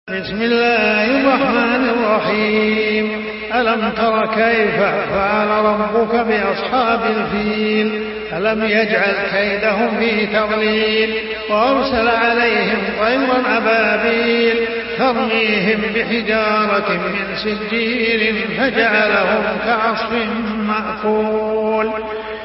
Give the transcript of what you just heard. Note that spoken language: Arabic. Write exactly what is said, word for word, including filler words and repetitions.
بسم الله الرحمن الرحيم. ألم تر كيف فعل ربك بأصحاب الفيل ألم يجعل كيدهم في تضليل وأرسل عليهم طيرا أبابيل ترميهم بحجارة من سجيل فجعلهم كعصف مأكول.